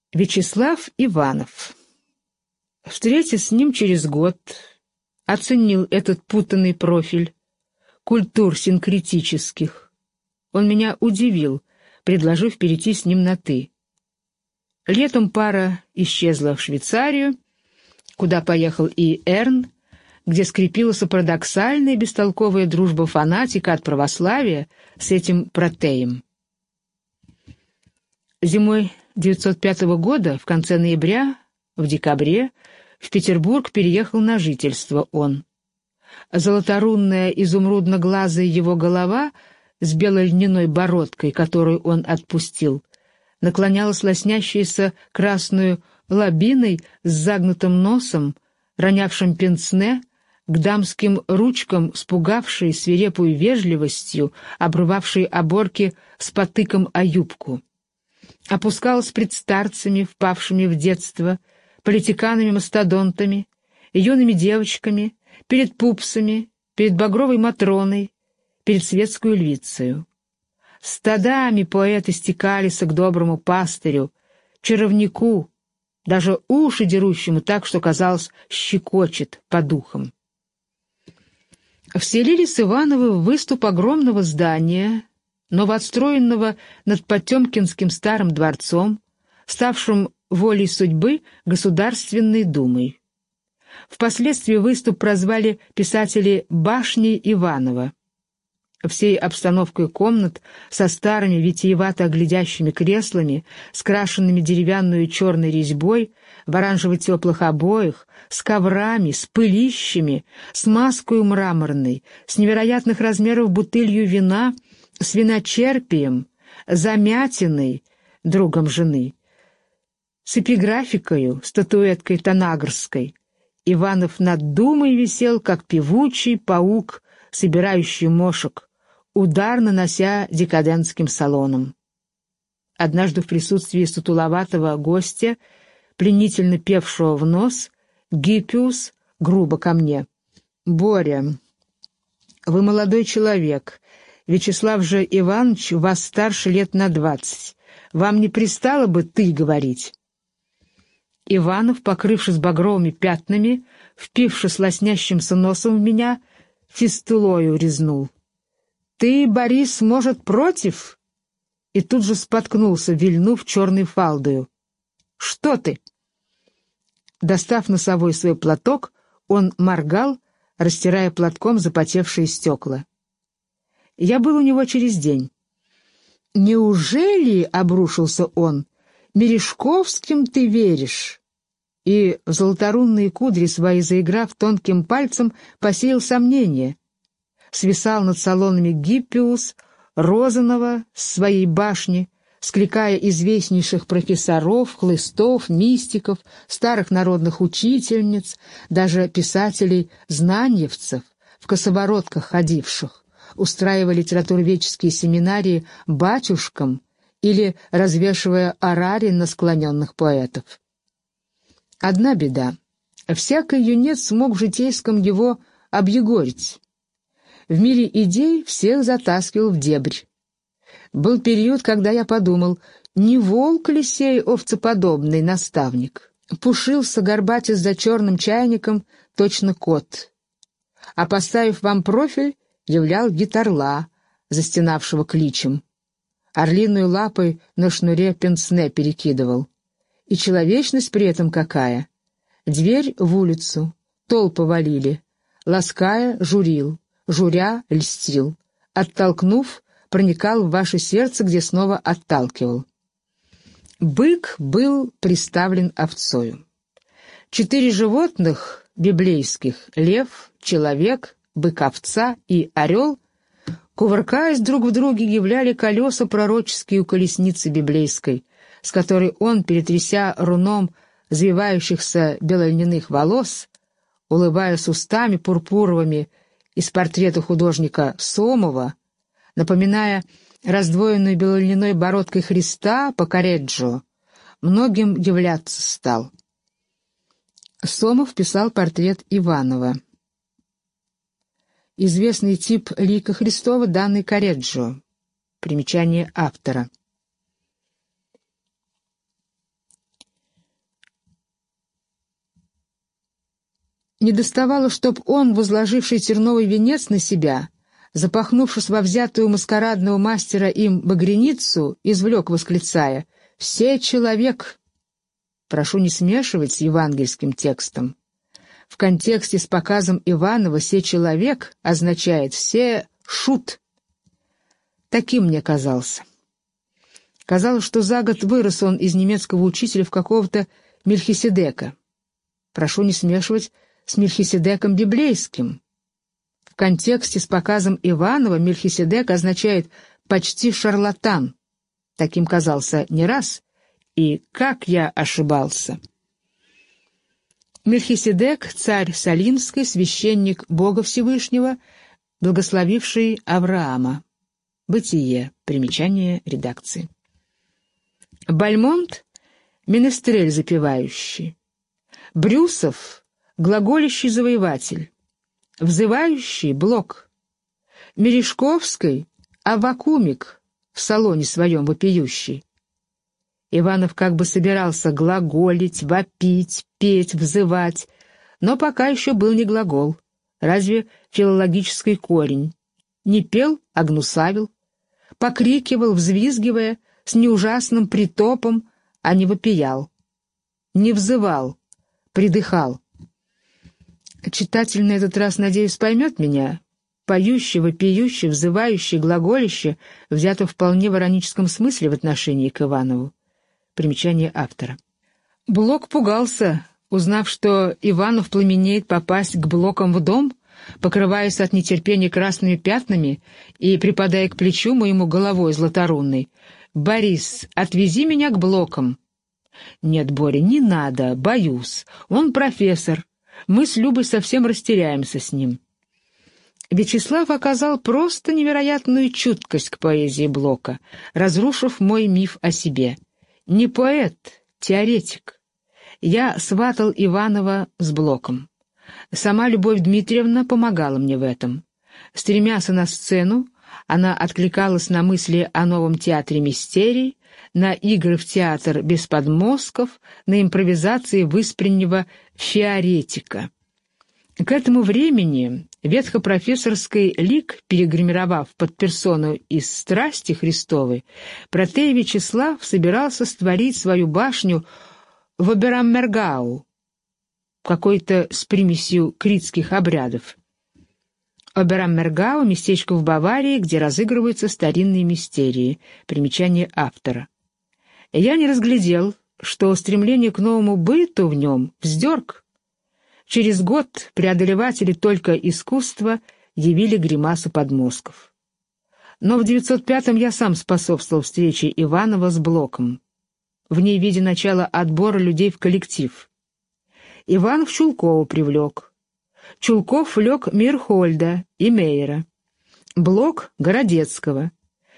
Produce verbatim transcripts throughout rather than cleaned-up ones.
Вячеслав Иванов. Встретясь с ним через год, оценил этот путанный профиль культур синкретических. Он меня удивил, предложив перейти с ним на «ты». Летом пара исчезла в Швейцарию, куда поехал и Эрн, где скрепилась парадоксальная и бестолковая дружба фанатика от православия с этим протеем. Зимой девятьсот пятого года, в конце ноября, в декабре, в Петербург переехал на жительство он. Золоторунная изумрудно-глазая его голова с белой льняной бородкой, которую он отпустил, наклонялась лоснящейся красную лобиной с загнутым носом, ронявшим пенсне, к дамским ручкам, спугавшей свирепую вежливостью, обрывавшей оборки с потыком о юбку. Опускалась пред старцами, впавшими в детство, политиканами-мастодонтами, юными девочками, перед пупсами, перед багровой Матроной, перед светскую львицею. Стадами поэты стекались к доброму пастырю, чаровнику, даже уши дерущему так, что, казалось, щекочет по духам. Вселились Ивановы в выступ огромного здания, новоотстроенного над Потемкинским старым дворцом, ставшим волей судьбы Государственной Думой. Впоследствии выступ прозвали писатели «Башней Иванова». Всей обстановкой комнат со старыми витиевато глядящими креслами, скрашенными деревянную черной резьбой, в оранжево-теплых обоях, с коврами, с пылищами, с маскою мраморной, с невероятных размеров бутылью вина, с виночерпием, замятиной, другом жены, с эпиграфикою, статуэткой Танагрской. Иванов над думой висел, как певучий паук, собирающий мошек, удар нанося декадентским салонам. Однажды в присутствии сутуловатого гостя, пленительно певшего в нос, Гиппиус грубо ко мне: «Боря, вы молодой человек, Вячеслав же Иванович вас старше лет на двадцать. Вам не пристало бы «ты» говорить?» Иванов, покрывшись багровыми пятнами, впившись лоснящимся носом в меня, фистулою резнул: «Ты, Борис, может, против?» И тут же споткнулся, вильнув черной фалдою. «Что ты?» Достав носовой свой платок, он моргал, растирая платком запотевшие стекла. Я был у него через день. «Неужели, — обрушился он, — Мережковским ты веришь?» И в золоторунные кудри свои заиграв тонким пальцем, посеял сомнение. Свисал над салонами Гиппиус, Розанова с своей башни, скликая известнейших профессоров, хлыстов, мистиков, старых народных учительниц, даже писателей-знаниевцев, в косоворотках ходивших, устраивая литературоведческие семинарии батюшкам или развешивая орарий на склоненных поэтов. Одна беда. Всякий юнец смог в житейском его объегорить. В мире идей всех затаскивал в дебрь. Был период, когда я подумал, не волк ли сей овцеподобный наставник? Пушился горбатясь за черным чайником, точно кот. А поставив вам профиль, являл гитарла, застенавшего кличем. Орлиную лапой на шнуре пенсне перекидывал. И человечность при этом какая! Дверь в улицу, толпы валили, лаская журил, журя льстил, оттолкнув, проникал в ваше сердце, где снова отталкивал. Бык был приставлен овцою. Четыре животных библейских — лев, человек, бык-овца и орел — кувыркаясь друг в друге, являли колеса пророческие у колесницы библейской, с которой он, перетряся руном завивающихся белольняных волос, улыбаясь устами пурпуровыми из портрета художника Сомова, напоминая раздвоенную белольняной бородкой Христа по Корреджо, многим являться стал. Сомов писал портрет Иванова. Известный тип лика Христова, данный Корреджо. Примечание автора. Не доставало, чтоб он, возложивший терновый венец на себя, запахнувшись во взятую маскарадного мастера им багряницу, извлек, восклицая: «Все человек!» Прошу не смешивать с евангельским текстом. В контексте с показом Иванова «все человек» означает «все шут». Таким мне казался. Казалось, что за год вырос он из немецкого учителя в какого-то Мельхиседека. Прошу не смешивать с Мельхиседеком библейским. В контексте с показом Иванова Мельхиседек означает «почти шарлатан». Таким казался не раз, и как я ошибался. Мельхиседек, царь Салимский, священник Бога Всевышнего, благословивший Авраама. Бытие. Примечание редакции. Бальмонт — менестрель запевающий. Брюсов — глаголящий завоеватель. Взывающий — Блок. Мережковский — аввакумик, в салоне своем вопиющий. Иванов как бы собирался глаголить, вопить, петь, взывать, но пока еще был не глагол, разве филологический корень. Не пел, а гнусавил, покрикивал, взвизгивая, с неужасным притопом, а не вопиял. Не взывал, придыхал. Читатель на этот раз, надеюсь, поймет меня. Поющий, вопиющий, взывающий, глаголище взято вполне в ироническом смысле в отношении к Иванову. Примечание автора. Блок пугался, узнав, что Иванов пламенеет попасть к Блокам в дом, покрываясь от нетерпения красными пятнами и припадая к плечу моему головой златорунной. «Борис, отвези меня к Блокам». «Нет, Боря, не надо, боюсь. Он профессор. Мы с Любой совсем растеряемся с ним». Вячеслав оказал просто невероятную чуткость к поэзии Блока, разрушив мой миф о себе. Не поэт, теоретик. Я сватал Иванова с Блоком. Сама Любовь Дмитриевна помогала мне в этом. Стремясь на сцену, она откликалась на мысли о новом театре мистерий, на игры в театр без подмостков, на импровизации выспреннего фиоретика. К этому времени ветхопрофессорский лик, перегримировав под персону из «Страсти Христовой», протей Вячеслав собирался створить свою башню в Обераммергау, какой-то с примесью критских обрядов. Обераммергау — местечко в Баварии, где разыгрываются старинные мистерии. Примечание автора. Я не разглядел, что стремление к новому быту в нем вздерг. Через год преодолеватели только искусства явили гримасу подмостков. Но в девятьсот пятом я сам способствовал встрече Иванова с Блоком. В ней видя начало отбора людей в коллектив. Иванов Чулкова привлек. Чулков влек Мирхольда и Мейера. Блок — Городецкого.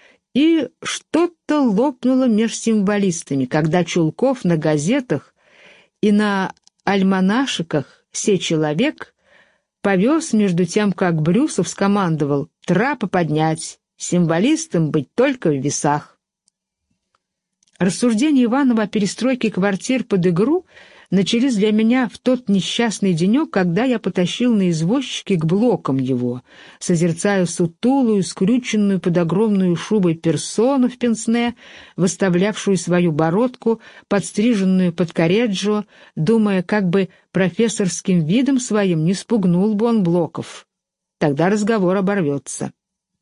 И что-то лопнуло меж символистами, когда Чулков на газетах и на альманашиках «Се человек» повез, между тем, как Брюсов скомандовал «трапы поднять, символистам быть только в весах». Рассуждения Иванова о перестройке квартир под игру начались для меня в тот несчастный денек, когда я потащил на извозчике к Блокам его, созерцая сутулую, скрюченную под огромную шубой персону в пенсне, выставлявшую свою бородку, подстриженную под корреджо, думая, как бы профессорским видом своим не спугнул бы он Блоков. Тогда разговор оборвется.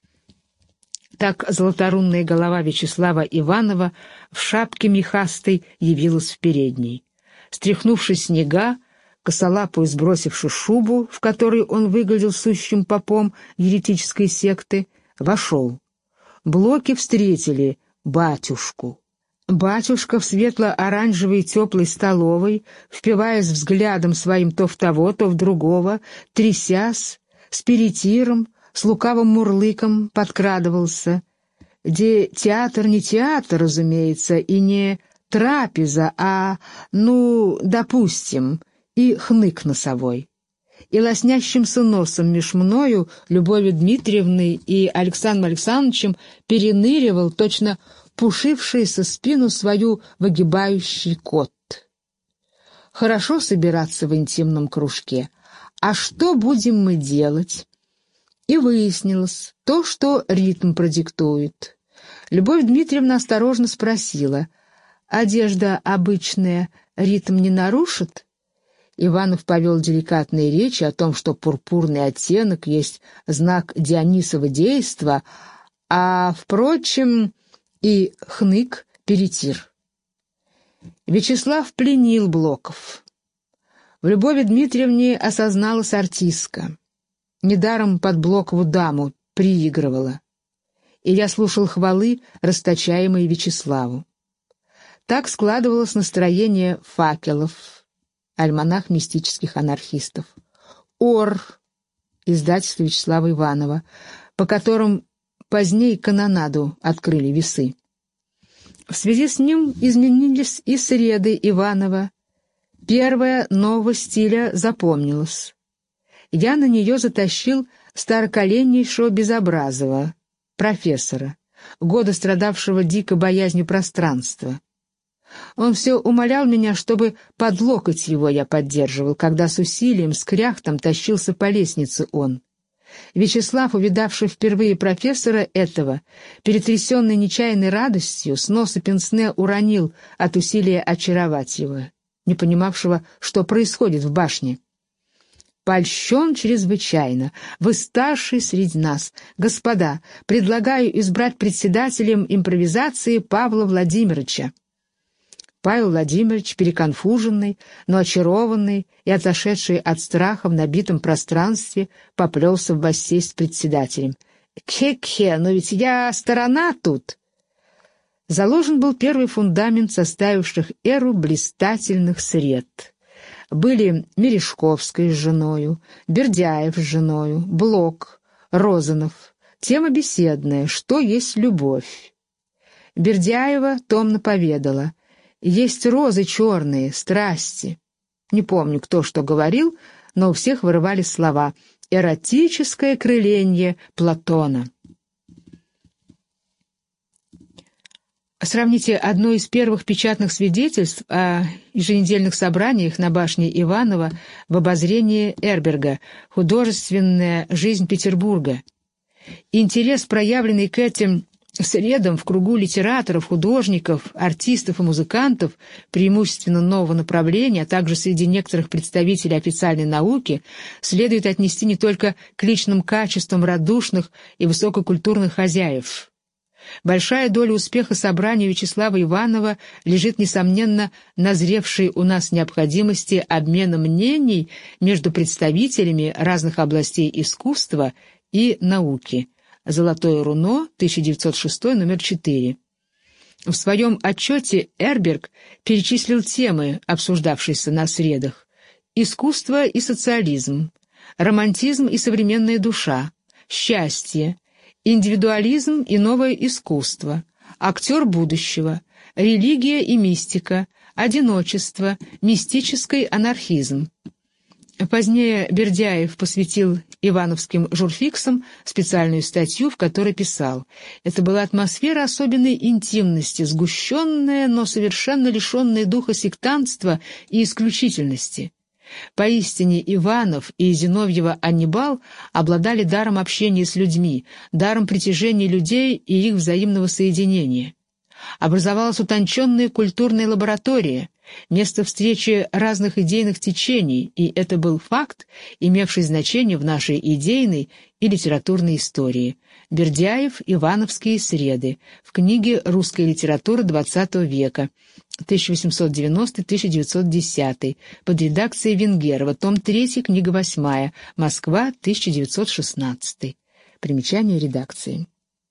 Так золоторунная голова Вячеслава Иванова в шапке мехастой явилась в передней. Стряхнувши снега, косолапую сбросивши шубу, в которой он выглядел сущим попом еретической секты, вошел. Блоки встретили батюшку. Батюшка в светло-оранжевой теплой столовой, впиваясь взглядом своим то в того, то в другого, трясясь, с перетиром, с лукавым мурлыком подкрадывался. Где театр не театр, разумеется, и не трапеза, а, ну, допустим, и хнык носовой. И лоснящимся носом меж мною, Любовью Дмитриевной и Александром Александровичем переныривал точно пушившийся спину свою выгибающий кот. Хорошо собираться в интимном кружке, «А что будем мы делать?» И выяснилось то, что ритм продиктует. Любовь Дмитриевна осторожно спросила: «Одежда обычная ритм не нарушит?» Иванов повел деликатные речи о том, что пурпурный оттенок есть знак Дионисова действа, а, впрочем, и хнык перетир. Вячеслав пленил Блоков. В Любови Дмитриевне осозналась артистка. Недаром под Блокову даму приигрывала. И я слушал хвалы, расточаемые Вячеславу. Так складывалось настроение «Факелов», альманах мистических анархистов, «Ор», издательство Вячеслава Иванова, по которым позднее канонаду открыли весы. В связи с ним изменились и среды Иванова. Первая нового стиля запомнилась. Я на нее затащил староколеннейшего Безобразова, профессора, года страдавшего дико боязнью пространства. Он все умолял меня, чтобы под локоть его я поддерживал, когда с усилием, с кряхтом тащился по лестнице он. Вячеслав, увидавший впервые профессора этого, перетрясенный нечаянной радостью, с носа пенсне уронил от усилия очаровать его, не понимавшего, что происходит в башне. «Польщен чрезвычайно. Вы старший среди нас. Господа, предлагаю избрать председателем импровизации Павла Владимировича». Павел Владимирович, переконфуженный, но очарованный и отошедший от страха в набитом пространстве, поплелся в бассейн с председателем. «Кхе-кхе, но ведь я сторона тут!» Заложен был первый фундамент составивших эру блистательных сред. Были Мережковская с женою, Бердяев с женою, Блок, Розанов. Тема беседная «Что есть любовь?». Бердяева томно поведала: «Есть розы черные, страсти». Не помню, кто что говорил, но у всех вырывались слова «эротическое крыленье Платона». Сравните одно из первых печатных свидетельств о еженедельных собраниях на башне Иванова в обозрении Эрберга «Художественная жизнь Петербурга». Интерес, проявленный к этим средам в кругу литераторов, художников, артистов и музыкантов, преимущественно нового направления, а также среди некоторых представителей официальной науки, следует отнести не только к личным качествам радушных и высококультурных хозяев. Большая доля успеха собрания Вячеслава Иванова лежит, несомненно, назревшей у нас необходимости обмена мнений между представителями разных областей искусства и науки. «Золотое руно», тысяча девятьсот шестой, номер четыре. В своем отчете Эрберг перечислил темы, обсуждавшиеся на средах: искусство и социализм, романтизм и современная душа, счастье, индивидуализм и новое искусство, актер будущего, религия и мистика, одиночество, мистический анархизм. Позднее Бердяев посвятил ивановским журфиксам специальную статью, в которой писал: «Это была атмосфера особенной интимности, сгущенная, но совершенно лишенная духа сектантства и исключительности. Поистине Иванов и Зиновьева Аннибал обладали даром общения с людьми, даром притяжения людей и их взаимного соединения. Образовалась утонченная культурная лаборатория, место встречи разных идейных течений, и это был факт, имевший значение в нашей идейной и литературной истории». Бердяев «Ивановские среды» в книге «Русская литература двадцатого века», тысяча восемьсот девяностый — тысяча девятьсот десятый, под редакцией Венгерова, том три, книга восьмая, Москва, тысяча девятьсот шестнадцатый. Примечание редакции.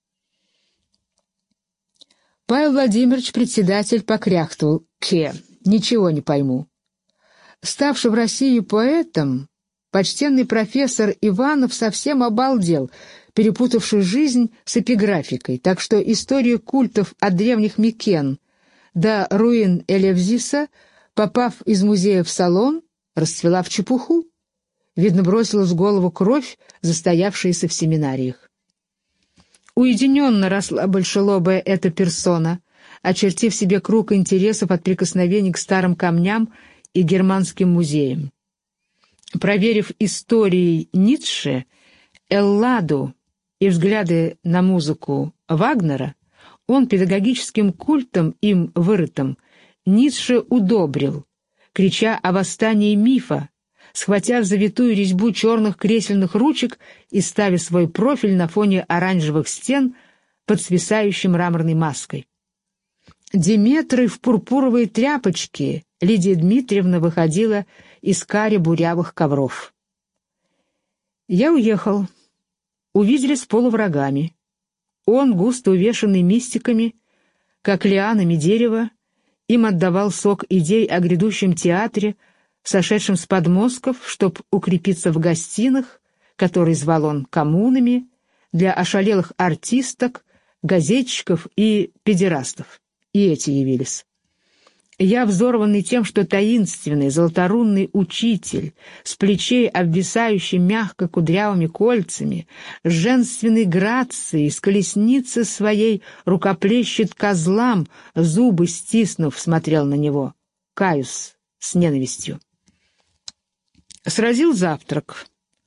Павел Владимирович, председатель, покряхтывал: «Ке, ничего не пойму». Ставший в России поэтом, почтенный профессор Иванов совсем обалдел, перепутавший жизнь с эпиграфикой, так что история культов от древних Микен до руин Элевзиса, попав из музея в салон, расцвела в чепуху. Видно, бросилась в голову кровь, застоявшаяся в семинариях. Уединенно росла большелобая эта персона, очертив себе круг интересов от прикосновений к старым камням и германским музеям. Проверив историей Ницше, Элладу и взгляды на музыку Вагнера, он педагогическим культом им вырытым Ницше удобрил, крича о восстании мифа, схватя в завитую резьбу черных кресельных ручек и ставя свой профиль на фоне оранжевых стен под свисающей мраморной маской. Деметрой в пурпуровой тряпочке Лидия Дмитриевна выходила из кари бурявых ковров. Я уехал. Увиделись с полуврагами. Он, густо увешанный мистиками, как лианами дерева, им отдавал сок идей о грядущем театре, сошедшем с подмостков, чтоб укрепиться в гостиных, которые звал он коммунами, для ошалелых артисток, газетчиков и педерастов. И эти явились. Я, взорванный тем, что таинственный золоторунный учитель, с плечей обвисающий мягко кудрявыми кольцами, с женственной грацией, с колесницы своей рукоплещет козлам, зубы стиснув, смотрел на него. Каюсь с ненавистью. Сразил завтрак.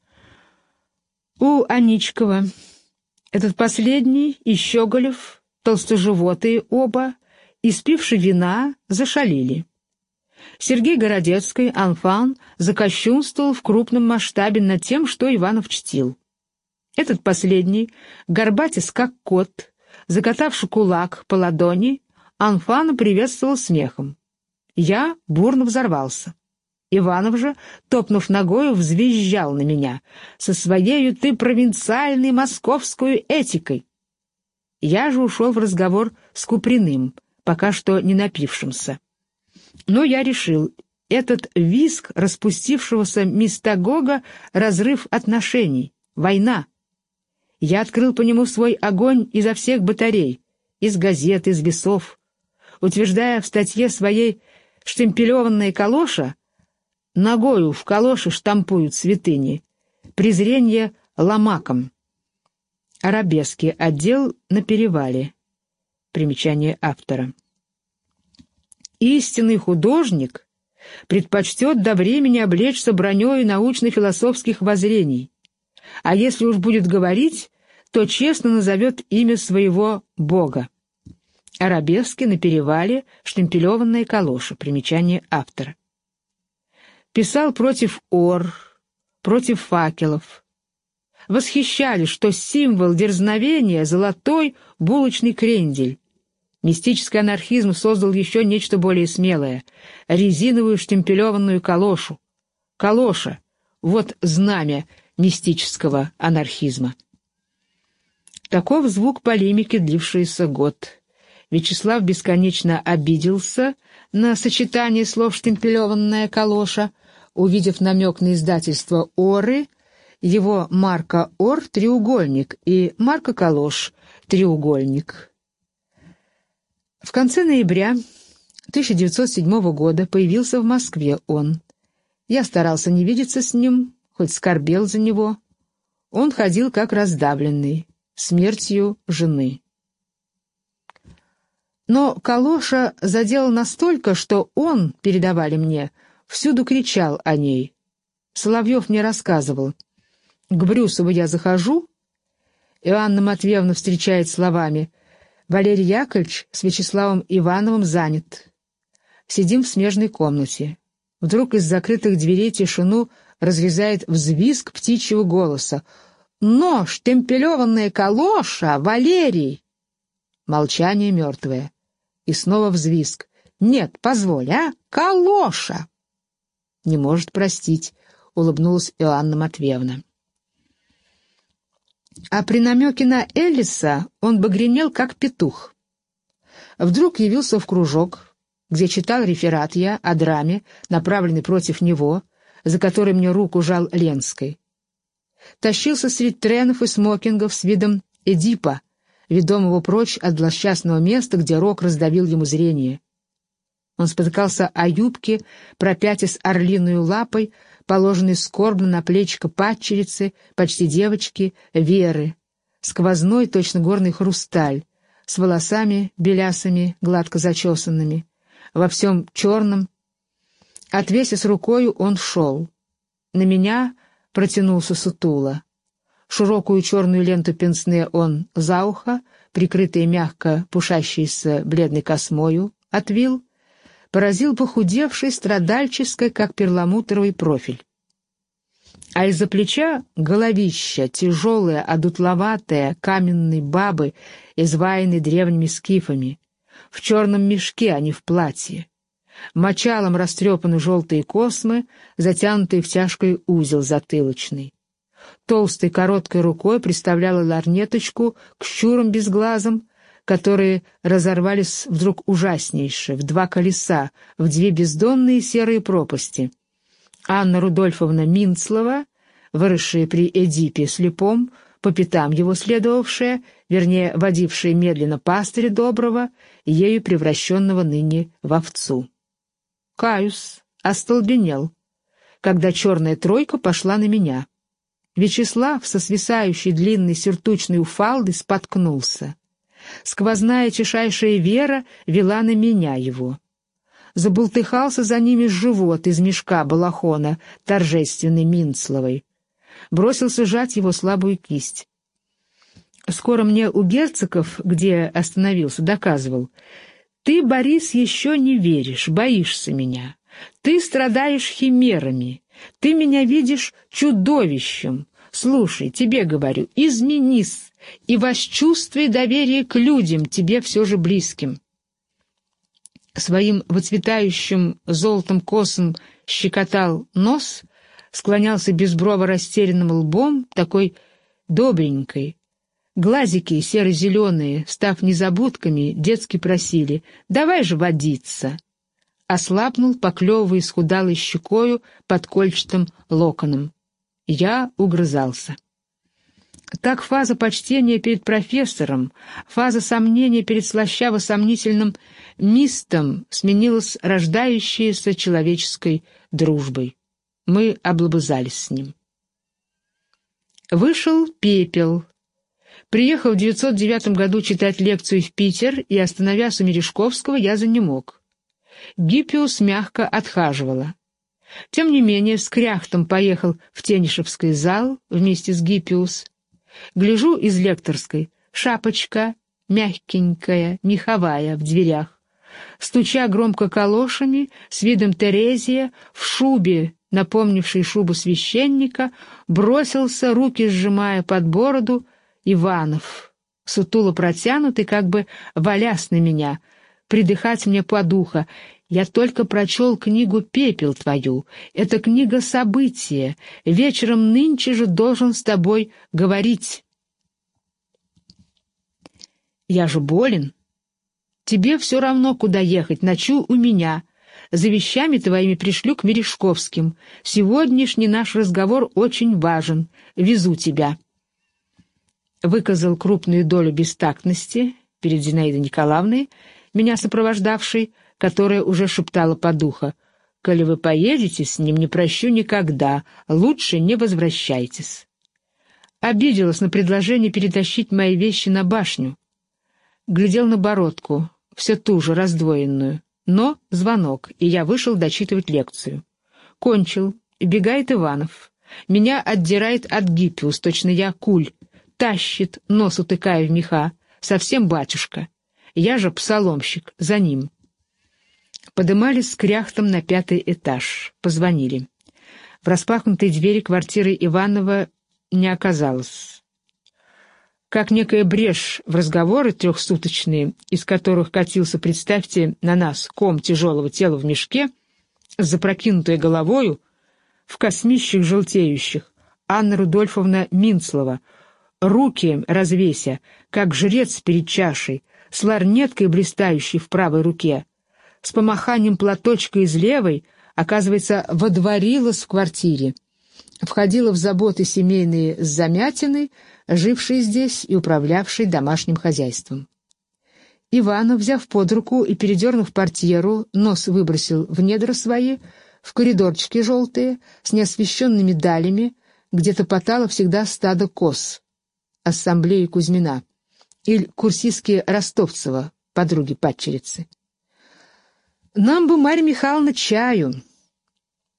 У Аничкова. Этот последний и Щеголев, толстоживотые оба, испивши вина, зашалили. Сергей Городецкий, анфан, закощунствовал в крупном масштабе над тем, что Иванов чтил. Этот последний, горбатясь как кот, закатавший кулак по ладони, анфана приветствовал смехом. Я бурно взорвался. Иванов же, топнув ногою, взвизжал на меня. «Со своею ты провинциальной московской этикой!» Я же ушел в разговор с Куприным, пока что не напившимся. Но я решил, этот визг распустившегося мистагога — разрыв отношений, война. Я открыл по нему свой огонь изо всех батарей, из газет, из весов, утверждая в статье своей «Штемпелеванная калоша», ногою в калоши штампуют святыни, презрение ломаком. Арабески, отдел на перевале. Примечание автора. Истинный художник предпочтет до времени облечься броней научно-философских воззрений, а если уж будет говорить, то честно назовет имя своего Бога. Арабески на перевале, штемпелеванная калоша. Примечание автора. Писал против ор, против факелов. Восхищались, что символ дерзновения — золотой булочный крендель. Мистический анархизм создал еще нечто более смелое — резиновую штемпелеванную калошу. Калоша — вот знамя мистического анархизма. Таков звук полемики, длившийся год. Вячеслав бесконечно обиделся на сочетание слов «штемпелеванная калоша», увидев намек на издательство «Оры», его марка «Ор» — треугольник, и марка «Калош» — треугольник. В конце ноября тысяча девятьсот седьмого года появился в Москве он. Я старался не видеться с ним, хоть скорбел за него. Он ходил как раздавленный, смертью жены. Но калоша задела настолько, что он, передавали мне, всюду кричал о ней. Соловьев мне рассказывал. К Брюсову я захожу, Иоанна Матвеевна встречает словами: «Валерий Яковлевич с Вячеславом Ивановым занят». Сидим в смежной комнате. Вдруг из закрытых дверей тишину разрезает взвизг птичьего голоса. «Но, штемпелеванная калоша, Валерий!» Молчание мертвое. И снова взвизг. «Нет, позволь, а? Калоша!» «Не может простить», — улыбнулась Иоанна Матвеевна. А при намеке на Эллиса он багренел, как петух. Вдруг явился в кружок, где читал реферат я о драме, направленный против него, за который мне руку жал Ленской. Тащился среди тренов и смокингов с видом Эдипа, ведомого прочь от злосчастного места, где рок раздавил ему зрение. Он спотыкался о юбке, пропятясь орлиную лапой, положенной скорбно на плечико падчерицы, почти девочки, Веры, сквозной, точно горный хрусталь, с волосами белясами, гладко зачесанными, во всем черном. Отвесясь рукою, он шел. На меня протянулся сутуло. Широкую черную ленту пенсне он за ухо, прикрытые мягко пушащейся бледной космою, отвил, поразил похудевший, страдальческой, как перламутровый профиль. А из-за плеча головища, тяжелая, одутловатая, каменной бабы, изваянной древними скифами, в черном мешке, а не в платье. Мочалом растрепаны желтые космы, затянутые в тяжкий узел затылочный. Толстой короткой рукой приставляла ларнеточку к щурам безглазым, которые разорвались вдруг ужаснейше, в два колеса, в две бездонные серые пропасти. Анна Рудольфовна Минцлова, выросшая при Эдипе слепом, по пятам его следовавшая, вернее, водившая медленно пастыря доброго, ею превращенного ныне в овцу. Каюс остолбенел, когда черная тройка пошла на меня. Вячеслав со свисающей длинной сюртучной уфалдой споткнулся. Сквозная чешайшая Вера вела на меня его. Забултыхался за ними живот из мешка балахона торжественной Минцловой. Бросился жать его слабую кисть. Скоро мне у Герцогов, где остановился, доказывал: «Ты, Борис, еще не веришь, боишься меня. Ты страдаешь химерами. Ты меня видишь чудовищем. Слушай, тебе говорю, изменись и восчувствуй доверие к людям, тебе все же близким». Своим выцветающим золотом косом щекотал нос, склонялся безброво растерянным лбом, такой добренькой. Глазики серо-зеленые, став незабудками, детски просили: «Давай же водиться!» Ослабнул, поклевывая исхудалой щекою под кольчатым локоном. Я угрызался. Так фаза почтения перед профессором, фаза сомнения перед слащаво-сомнительным мистом сменилась рождающейся человеческой дружбой. Мы облобызались с ним. Вышел Пепел. Приехав в девятьсот девятом году читать лекцию в Питер и остановясь у Мережковского, я занемог. Гиппиус мягко отхаживала. Тем не менее, с кряхтом поехал в Тенишевский зал вместе с Гиппиус. Гляжу из лекторской: шапочка мягенькая, меховая, в дверях. Стуча громко калошами, с видом Терезия, в шубе, напомнившей шубу священника, бросился, руки сжимая под бороду, Иванов, сутуло протянутый, как бы валясь на меня, придыхать мне под ухо: «Я только прочел книгу «Пепел» твою. Это книга события. Вечером нынче же должен с тобой говорить». «Я же болен. Тебе все равно, куда ехать. Ночуй у меня. За вещами твоими пришлю к Мережковским. Сегодняшний наш разговор очень важен. Везу тебя». Выказал крупную долю бестактности перед Зинаидой Николаевной, меня сопровождавшей, которая уже шептала под ухо: «Коли вы поедете с ним, не прощу никогда, лучше не возвращайтесь». Обиделась на предложение перетащить мои вещи на башню. Глядел на бородку, все ту же, раздвоенную. Но звонок, и я вышел дочитывать лекцию. Кончил, бегает Иванов. Меня отдирает от Гиппиус, точно я куль. Тащит, нос утыкая в меха. Совсем батюшка. Я же псаломщик, за ним. Подымались с кряхтом на пятый этаж. Позвонили. В распахнутой двери квартиры Иванова не оказалось. Как некая брешь в разговоры трехсуточные, из которых катился, представьте, на нас ком тяжелого тела в мешке, с запрокинутой головою, в космищах желтеющих, Анна Рудольфовна Минцлова, руки развеся, как жрец перед чашей, с ларнеткой, блистающей в правой руке, с помаханием платочка из левой, оказывается, водворилась в квартире, входила в заботы семейные с Замятиной, жившей здесь и управлявшей домашним хозяйством. Иванов, взяв под руку и передернув портьеру, нос выбросил в недра свои, в коридорчики желтые, с неосвещенными далями, где топотало всегда стадо коз. Ассамблеи Кузьмина. Или курсистки Ростовцева, подруги-падчерицы. «Нам бы, Марья Михайловна, чаю».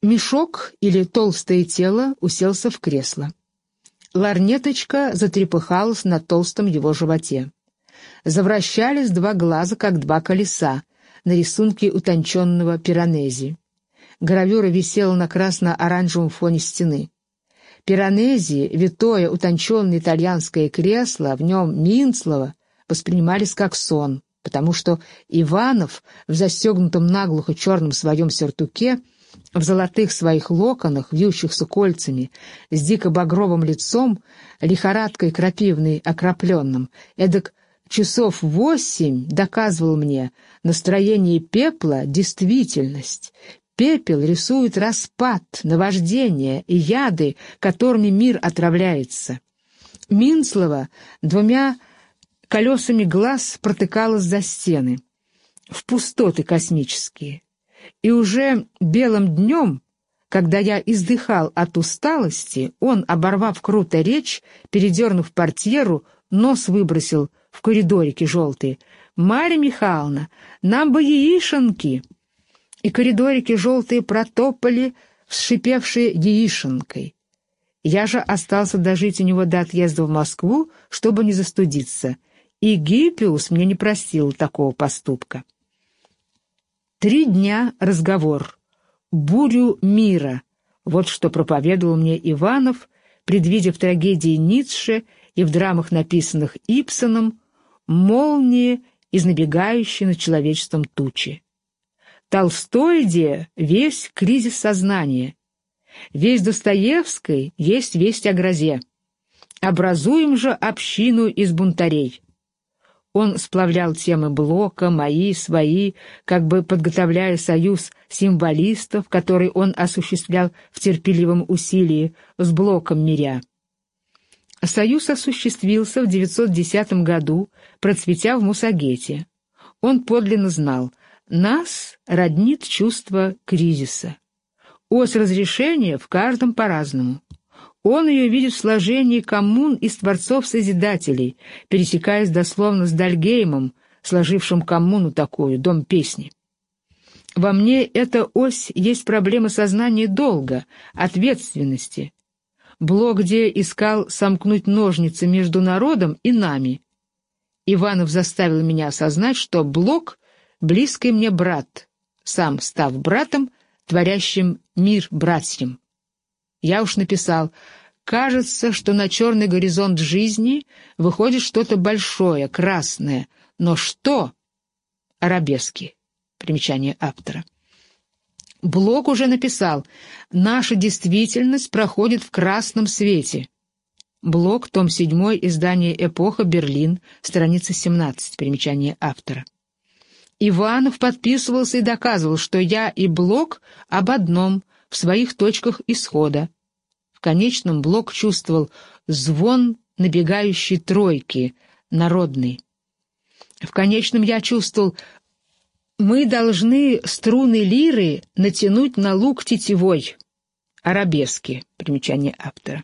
Мешок или толстое тело уселся в кресло. Ларнеточка затрепыхалась на толстом его животе. Завращались два глаза, как два колеса, на рисунке утонченного Пиранези. Гравюра висела на красно-оранжевом фоне стены. Пиранези, витое, утонченное итальянское кресло, в нем Минцлова, воспринимались как сон, потому что Иванов в застегнутом наглухо черном своем сюртуке, в золотых своих локонах, вьющихся кольцами, с дико-багровым лицом, лихорадкой крапивной окропленным, эдак часов восемь доказывал мне настроение пепла — действительность. Пепел рисует распад, наваждение и яды, которыми мир отравляется. Минцлова двумя колесами глаз протыкалась за стены, в пустоты космические. И уже белым днем, когда я издыхал от усталости, он, оборвав круто речь, передернув портьеру, нос выбросил в коридорике желтые. «Марья Михайловна, нам бы яишенки!» И коридорики желтые протопали, вшипевшие яишенкой. Я же остался дожить у него до отъезда в Москву, чтобы не застудиться, и Гиппиус мне не простил такого поступка. Три дня разговор. Бурю мира. Вот что проповедовал мне Иванов, предвидя в трагедии Ницше и в драмах, написанных Ибсеном, молнии из набегающей над человечеством тучи. Толстоиде весь кризис сознания. Весь Достоевской есть весть о грозе. Образуем же общину из бунтарей. Он сплавлял темы Блока, мои, свои, как бы подготовляя союз символистов, который он осуществлял в терпеливом усилии, с Блоком миря. Союз осуществился в девятьсот десятом году, процветя в Мусагете. Он подлинно знал, нас роднит чувство кризиса. Ось разрешения в каждом по-разному. Он ее видит в сложении коммун из творцов-созидателей, пересекаясь дословно с Дальгеймом, сложившим коммуну такую, дом песни. Во мне эта ось есть проблема сознания долга, ответственности. Блок, где искал сомкнуть ножницы между народом и нами. Иванов заставил меня осознать, что Блок — близкий мне брат, сам став братом, творящим мир братьям. Я уж написал: кажется, что на черный горизонт жизни выходит что-то большое, красное. Но что? Арабески. Примечание автора. Блок уже написал: наша действительность проходит в красном свете. Блок, том седьмой, издание «Эпоха», Берлин, страница семнадцать. Примечание автора. Иванов подписывался и доказывал, что я и Блок об одном, в своих точках исхода. В конечном Блок чувствовал звон набегающей тройки, народный. В конечном я чувствовал, мы должны струны лиры натянуть на лук тетивой. Арабески. Примечание автора.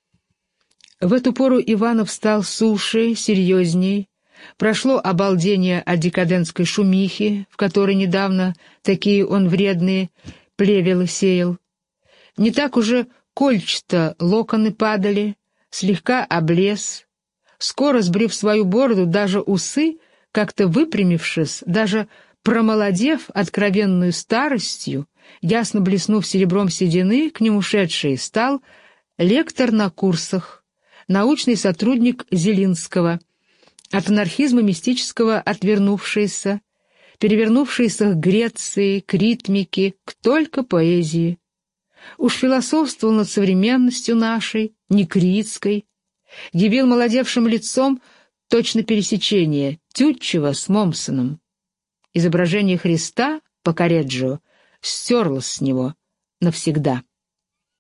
В эту пору Иванов стал суше, серьезней. Прошло обалдение от декадентской шумихи, в которой недавно такие он вредные плевелы сеял. Не так уже кольчато локоны падали, слегка облез. Скоро, сбрив свою бороду, даже усы, как-то выпрямившись, даже промолодев откровенную старостью, ясно блеснув серебром седины, к нему шедший стал лектор на курсах, научный сотрудник Зелинского, от анархизма мистического отвернувшийся, перевернувшийся к Греции, к ритмике, к только поэзии. Уж философствовал над современностью нашей, некритской, явил молодевшим лицом точно пересечение Тютчева с Момсоном. Изображение Христа по Корреджио стерлось с него навсегда.